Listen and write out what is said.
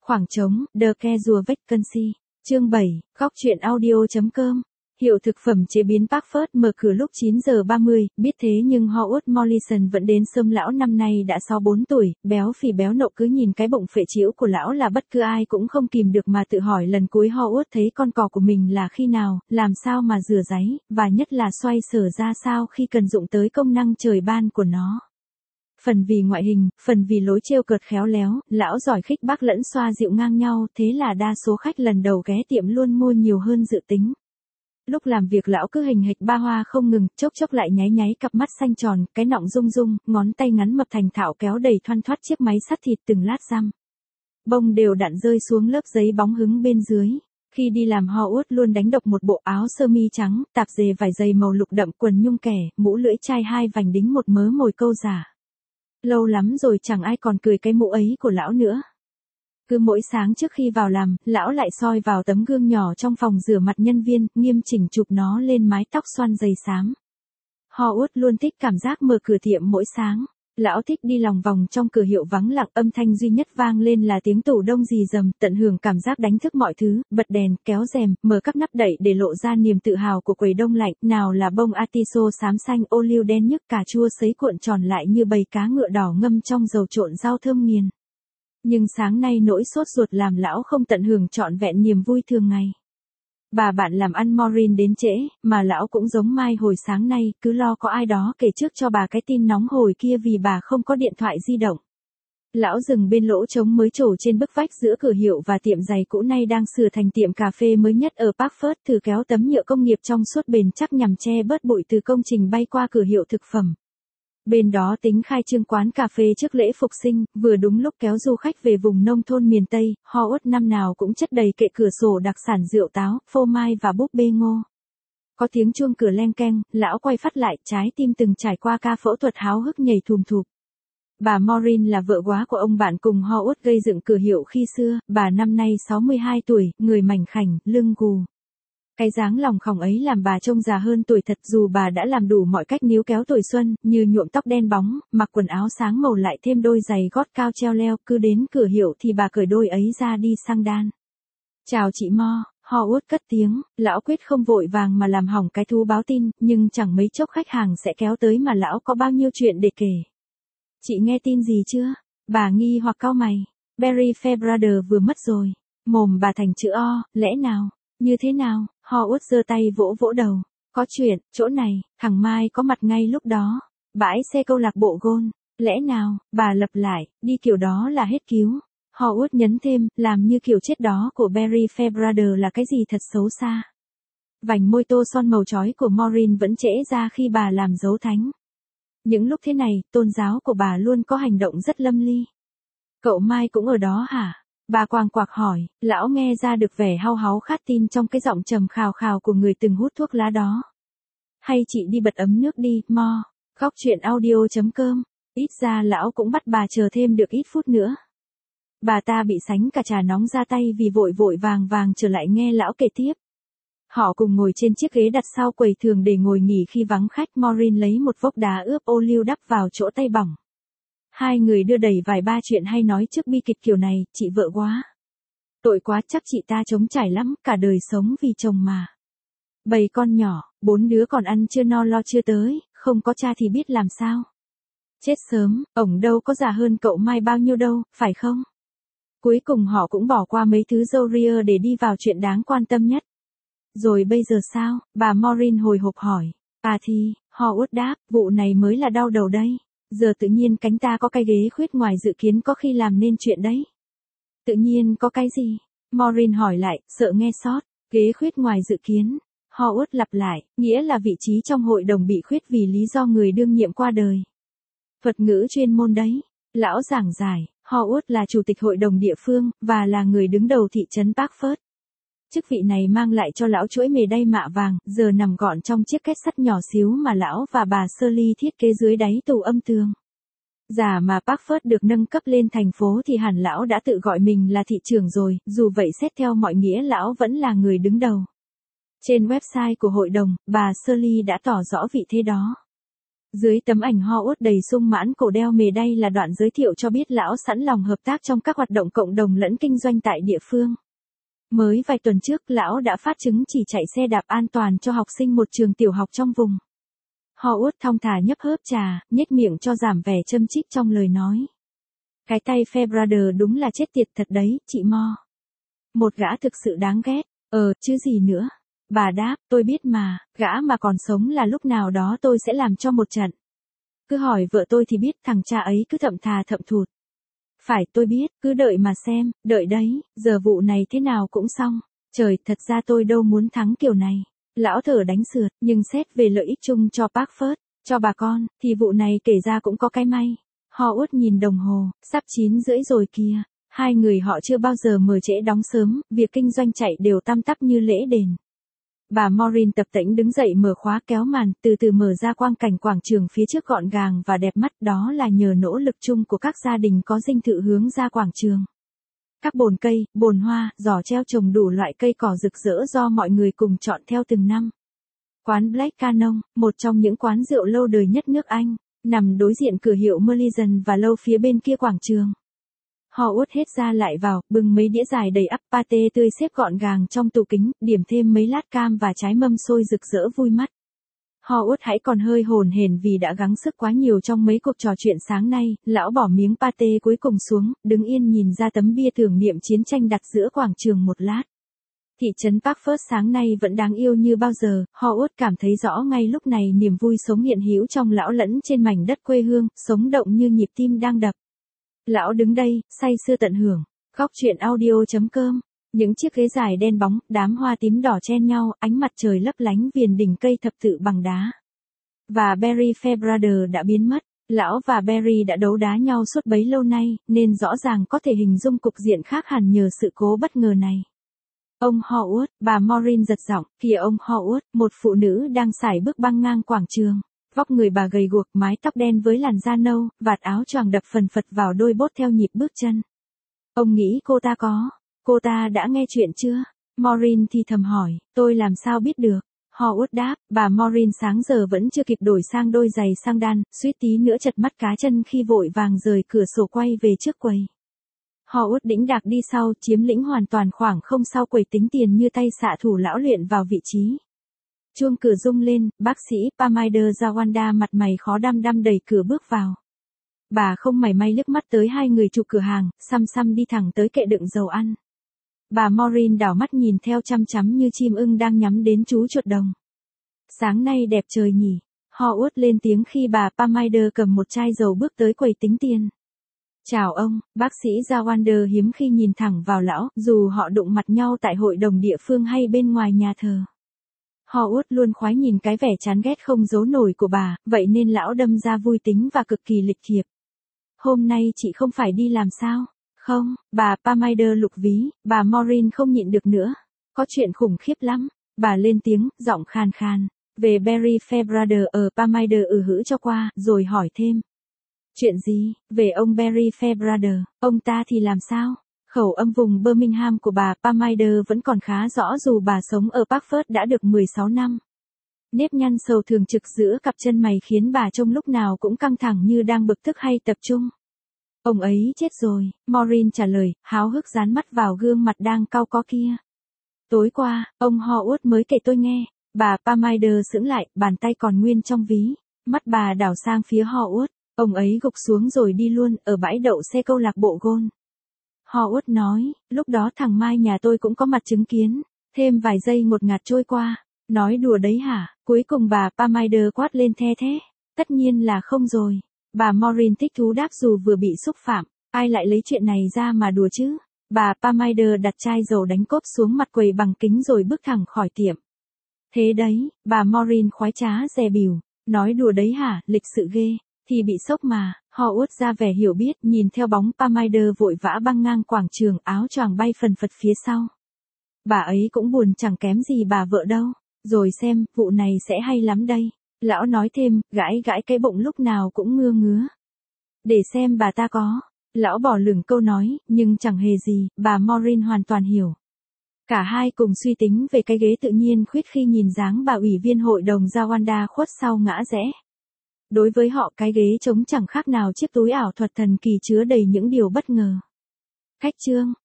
Khoảng trống, The Casual Vacancy. Chương 7, góc truyện audio.com. Hiệu thực phẩm chế biến Parkford mở cửa lúc 9 giờ 30, biết thế nhưng Howard Morrison vẫn đến sớm. Lão năm nay đã 64 tuổi, béo phì béo nộ, cứ nhìn cái bụng phệ trĩu của lão là bất cứ ai cũng không kìm được mà tự hỏi lần cuối Howard thấy con cò của mình là khi nào, làm sao mà rửa ráy, và nhất là xoay sở ra sao khi cần dụng tới công năng trời ban của nó. Phần vì ngoại hình, phần vì lối trêu cợt khéo léo, lão giỏi khích bác lẫn xoa dịu ngang nhau, thế là đa số khách lần đầu ghé tiệm luôn mua nhiều hơn dự tính. Lúc làm việc lão cứ hình hệt ba hoa không ngừng, chốc chốc lại nháy nháy cặp mắt xanh tròn, cái nọng rung rung, ngón tay ngắn mập thành thạo kéo đầy thoăn thoắt chiếc máy sắt thịt từng lát răm. Bông đều đặn rơi xuống lớp giấy bóng hứng bên dưới. Khi đi làm Howard luôn đánh độc một bộ áo sơ mi trắng, tạp dề vải dày màu lục đậm, quần nhung kẻ, mũ lưỡi chai hai vành đính một mớ mồi câu giả. Lâu lắm rồi chẳng ai còn cười cái mũ ấy của lão nữa. Cứ mỗi sáng trước khi vào làm, lão lại soi vào tấm gương nhỏ trong phòng rửa mặt nhân viên, nghiêm chỉnh chụp nó lên mái tóc xoăn dày xám. Howard luôn thích cảm giác mở cửa tiệm mỗi sáng. Lão thích đi lòng vòng trong cửa hiệu vắng lặng, âm thanh duy nhất vang lên là tiếng tủ đông rì rầm, tận hưởng cảm giác đánh thức mọi thứ, bật đèn, kéo rèm, mở các nắp đậy để lộ ra niềm tự hào của quầy đông lạnh, nào là bông atiso xám xanh, ô liu đen nhức, cà chua sấy cuộn tròn lại như bầy cá ngựa đỏ ngâm trong dầu trộn rau thơm nghiền. Nhưng sáng nay nỗi sốt ruột làm lão không tận hưởng trọn vẹn niềm vui thường ngày. Bà bạn làm ăn Maureen đến trễ, mà lão cũng giống Mai hồi sáng nay, cứ lo có ai đó kể trước cho bà cái tin nóng hồi kia vì bà không có điện thoại di động. Lão dừng bên lỗ trống mới trổ trên bức vách giữa cửa hiệu và tiệm giày cũ nay đang sửa thành tiệm cà phê mới nhất ở Parkford, thử kéo tấm nhựa công nghiệp trong suốt bền chắc nhằm che bớt bụi từ công trình bay qua cửa hiệu thực phẩm. Bên đó tính khai trương quán cà phê trước lễ Phục sinh, vừa đúng lúc kéo du khách về vùng nông thôn miền Tây. Howard năm nào cũng chất đầy kệ cửa sổ đặc sản rượu táo, phô mai và búp bê ngô. Có tiếng chuông cửa leng keng, lão quay phát lại, trái tim từng trải qua ca phẫu thuật háo hức nhảy thùm thụp. Bà Maureen là vợ góa của ông bạn cùng Howard gây dựng cửa hiệu khi xưa, bà năm nay 62 tuổi, người mảnh khảnh, lưng gù. Cái dáng lòng khòng ấy làm bà trông già hơn tuổi thật, dù bà đã làm đủ mọi cách níu kéo tuổi xuân, như nhuộm tóc đen bóng, mặc quần áo sáng màu lại thêm đôi giày gót cao treo leo, cứ đến cửa hiệu thì bà cởi đôi ấy ra đi sang đan. Chào chị Mo, Howard cất tiếng, lão quyết không vội vàng mà làm hỏng cái thú báo tin, nhưng chẳng mấy chốc khách hàng sẽ kéo tới mà lão có bao nhiêu chuyện để kể. Chị nghe tin gì chưa? Bà nghi hoặc cau mày. Barry Fairbrother vừa mất rồi. Mồm bà thành chữ O, lẽ nào? Như thế nào? Howard giơ tay vỗ vỗ đầu. Có chuyện, chỗ này, thằng Mai có mặt ngay lúc đó. Bãi xe câu lạc bộ gôn. Lẽ nào? Bà lặp lại, đi kiểu đó là hết cứu. Howard nhấn thêm, làm như kiểu chết đó của Barry Fairbrother là cái gì thật xấu xa. Vành môi tô son màu chói của Maureen vẫn trễ ra khi bà làm dấu thánh. Những lúc thế này, tôn giáo của bà luôn có hành động rất lâm ly. Cậu Mai cũng ở đó hả? Bà quàng quạc hỏi, lão nghe ra được vẻ hau háu khát tin trong cái giọng trầm khào khào của người từng hút thuốc lá đó. Hay chị đi bật ấm nước đi, Mo. Góc truyện audio.com. Ít ra lão cũng bắt bà chờ thêm được ít phút nữa. Bà ta bị sánh cả trà nóng ra tay vì vội vội vàng vàng trở lại nghe lão kể tiếp. Họ cùng ngồi trên chiếc ghế đặt sau quầy thường để ngồi nghỉ khi vắng khách. Maureen lấy một vốc đá ướp ô liu đắp vào chỗ tay bỏng. Hai người đưa đẩy vài ba chuyện hay nói trước bi kịch kiểu này, chị vợ quá. Tội quá, chắc chị ta trống trải lắm, cả đời sống vì chồng mà. Bầy con nhỏ, 4 đứa còn ăn chưa no lo chưa tới, không có cha thì biết làm sao. Chết sớm, ổng đâu có già hơn cậu Mai bao nhiêu đâu, phải không? Cuối cùng họ cũng bỏ qua mấy thứ râu ria để đi vào chuyện đáng quan tâm nhất. Rồi bây giờ sao? Bà Maureen hồi hộp hỏi. À thì, Howard đáp, vụ này mới là đau đầu đây. Giờ tự nhiên cánh ta có cái ghế khuyết ngoài dự kiến có khi làm nên chuyện đấy. Tự nhiên có cái gì? Maureen hỏi lại, sợ nghe sót. Ghế khuyết ngoài dự kiến. Howard lặp lại, nghĩa là vị trí trong hội đồng bị khuyết vì lý do người đương nhiệm qua đời. Thuật ngữ chuyên môn đấy. Lão giảng giải, Howard là chủ tịch hội đồng địa phương, và là người đứng đầu thị trấn Parkford. Chức vị này mang lại cho lão chuỗi mề đay mạ vàng, giờ nằm gọn trong chiếc két sắt nhỏ xíu mà lão và bà Shirley thiết kế dưới đáy tủ âm tường. Giả mà Parkford được nâng cấp lên thành phố thì hẳn lão đã tự gọi mình là thị trưởng rồi, dù vậy xét theo mọi nghĩa lão vẫn là người đứng đầu. Trên website của hội đồng, bà Shirley đã tỏ rõ vị thế đó. Dưới tấm ảnh Howard đầy sung mãn cổ đeo mề đây là đoạn giới thiệu cho biết lão sẵn lòng hợp tác trong các hoạt động cộng đồng lẫn kinh doanh tại địa phương. Mới vài tuần trước, lão đã phát chứng chỉ chạy xe đạp an toàn cho học sinh một trường tiểu học trong vùng. Howard thong thả nhấp hớp trà, nhếch miệng cho giảm vẻ châm chích trong lời nói. Cái tay Fairbrother đúng là chết tiệt thật đấy, chị Mo. Một gã thực sự đáng ghét, chứ gì nữa. Bà đáp, tôi biết mà, gã mà còn sống là lúc nào đó tôi sẽ làm cho một trận. Cứ hỏi vợ tôi thì biết thằng cha ấy cứ thậm thà thậm thụt. Phải tôi biết, cứ đợi mà xem, đợi đấy, giờ vụ này thế nào cũng xong. Trời, thật ra tôi đâu muốn thắng kiểu này. Lão thở đánh sượt, nhưng xét về lợi ích chung cho Parkford, cho bà con, thì vụ này kể ra cũng có cái may. Howard nhìn đồng hồ, sắp 9:30 rồi kìa. Hai người họ chưa bao giờ mở trễ đóng sớm, việc kinh doanh chạy đều tăm tắp như lễ đền. Bà Maureen tập tễnh đứng dậy mở khóa kéo màn, từ từ mở ra quang cảnh quảng trường phía trước gọn gàng và đẹp mắt, đó là nhờ nỗ lực chung của các gia đình có dinh thự hướng ra quảng trường. Các bồn cây, bồn hoa, giỏ treo trồng đủ loại cây cỏ rực rỡ do mọi người cùng chọn theo từng năm. Quán Black Canon, một trong những quán rượu lâu đời nhất nước Anh, nằm đối diện cửa hiệu Merlion và lâu phía bên kia quảng trường. Howard hết ra lại vào, bưng mấy đĩa dài đầy ắp pate tươi xếp gọn gàng trong tủ kính, điểm thêm mấy lát cam và trái mâm xôi rực rỡ vui mắt. Howard hãy còn hơi hồn hển vì đã gắng sức quá nhiều trong mấy cuộc trò chuyện sáng nay, lão bỏ miếng pate cuối cùng xuống, đứng yên nhìn ra tấm bia tưởng niệm chiến tranh đặt giữa quảng trường một lát. Thị trấn Parkford sáng nay vẫn đáng yêu như bao giờ, Howard cảm thấy rõ ngay lúc này niềm vui sống hiện hữu trong lão lẫn trên mảnh đất quê hương, sống động như nhịp tim đang đập. Lão đứng đây, say sưa tận hưởng. Góc chuyện audio.com. Những chiếc ghế dài đen bóng, đám hoa tím đỏ chen nhau, ánh mặt trời lấp lánh viền đỉnh cây thập tự bằng đá. Và Barry Fairbrother đã biến mất. Lão và Barry đã đấu đá nhau suốt bấy lâu nay, nên rõ ràng có thể hình dung cục diện khác hẳn nhờ sự cố bất ngờ này. Ông Howard, bà Maureen giật giọng, kìa ông Howard, một phụ nữ đang sải bước băng ngang quảng trường. Vóc người bà gầy guộc, mái tóc đen với làn da nâu, vạt áo choàng đập phần phật vào đôi bốt theo nhịp bước chân. Ông nghĩ cô ta đã nghe chuyện chưa? Maureen thì thầm hỏi, tôi làm sao biết được? Howard đáp, bà Maureen sáng giờ vẫn chưa kịp đổi sang đôi giày sang đan, suýt tí nữa chật mắt cá chân khi vội vàng rời cửa sổ quay về trước quầy. Howard đĩnh đạc đi sau, chiếm lĩnh hoàn toàn khoảng không sau quầy tính tiền như tay xạ thủ lão luyện vào vị trí. Chuông cửa rung lên, bác sĩ Parminder Zawanda mặt mày khó đăm đăm đẩy cửa bước vào. Bà không mảy may liếc mắt tới hai người chủ cửa hàng, xăm xăm đi thẳng tới kệ đựng dầu ăn. Bà Maureen đảo mắt nhìn theo chăm chăm như chim ưng đang nhắm đến chú chuột đồng. Sáng nay đẹp trời nhỉ? Howard lên tiếng khi bà Parminder cầm một chai dầu bước tới quầy tính tiền. Chào ông, bác sĩ Zawanda hiếm khi nhìn thẳng vào lão, dù họ đụng mặt nhau tại hội đồng địa phương hay bên ngoài nhà thờ. Howard luôn khoái nhìn cái vẻ chán ghét không giấu nổi của bà, vậy nên lão đâm ra vui tính và cực kỳ lịch thiệp. Hôm nay chị không phải đi làm sao? Không, bà Parminder lục ví, bà Maureen không nhịn được nữa. Có chuyện khủng khiếp lắm. Bà lên tiếng, giọng khàn khàn. Về Barry Fairbrother ở Parminder hữ cho qua, rồi hỏi thêm. Chuyện gì? Về ông Barry Fairbrother, ông ta thì làm sao? Khẩu âm vùng Birmingham của bà Parminder vẫn còn khá rõ dù bà sống ở Parkford đã được 16 năm. Nếp nhăn sầu thường trực giữa cặp chân mày khiến bà trông lúc nào cũng căng thẳng như đang bực tức hay tập trung. Ông ấy chết rồi, Maureen trả lời, háo hức dán mắt vào gương mặt đang cau có kia. Tối qua, ông Howard mới kể tôi nghe. Bà Parminder sững lại, bàn tay còn nguyên trong ví. Mắt bà đảo sang phía Howard. Ông ấy gục xuống rồi đi luôn, ở bãi đậu xe câu lạc bộ golf. Howard nói, lúc đó thằng Mai nhà tôi cũng có mặt chứng kiến. Thêm vài giây ngột ngạt trôi qua. Nói đùa đấy hả? Cuối cùng bà Parminder quát lên the thế. Tất nhiên là không rồi. Bà Maureen thích thú đáp dù vừa bị xúc phạm. Ai lại lấy chuyện này ra mà đùa chứ? Bà Parminder đặt chai dầu đánh cốp xuống mặt quầy bằng kính rồi bước thẳng khỏi tiệm. Thế đấy, bà Maureen khoái trá dè bỉu. Nói đùa đấy hả, lịch sự ghê. Thì bị sốc mà. Howard ra vẻ hiểu biết, nhìn theo bóng Parminder vội vã băng ngang quảng trường, áo choàng bay phần phật phía sau. Bà ấy cũng buồn chẳng kém gì bà vợ đâu. Rồi xem, vụ này sẽ hay lắm đây. Lão nói thêm, gãi gãi cái bụng lúc nào cũng ngứa ngứa. Để xem bà ta có. Lão bỏ lửng câu nói, nhưng chẳng hề gì, bà Maureen hoàn toàn hiểu. Cả hai cùng suy tính về cái ghế tự nhiên khuyết khi nhìn dáng bà ủy viên hội đồng Zawanda khuất sau ngã rẽ. Đối với họ cái ghế trống chẳng khác nào chiếc túi ảo thuật thần kỳ chứa đầy những điều bất ngờ. Khách trương,